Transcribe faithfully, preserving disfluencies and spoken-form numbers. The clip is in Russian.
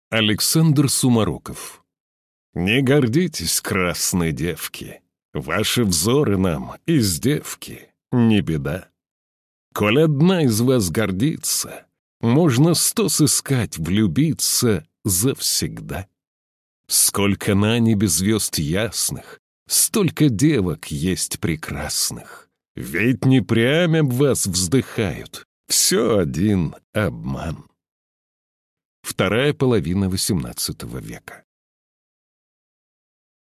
Александр Сумароков. Не гордитесь, красные девки, ваши взоры нам издевки, не беда. Коль одна из вас гордится, можно сто сыскать, влюбиться завсегда. Сколько на небе звезд ясных, столько девок есть прекрасных. Ведь не прямя об вас вздыхают, все один обман. Вторая половина восемнадцатого века.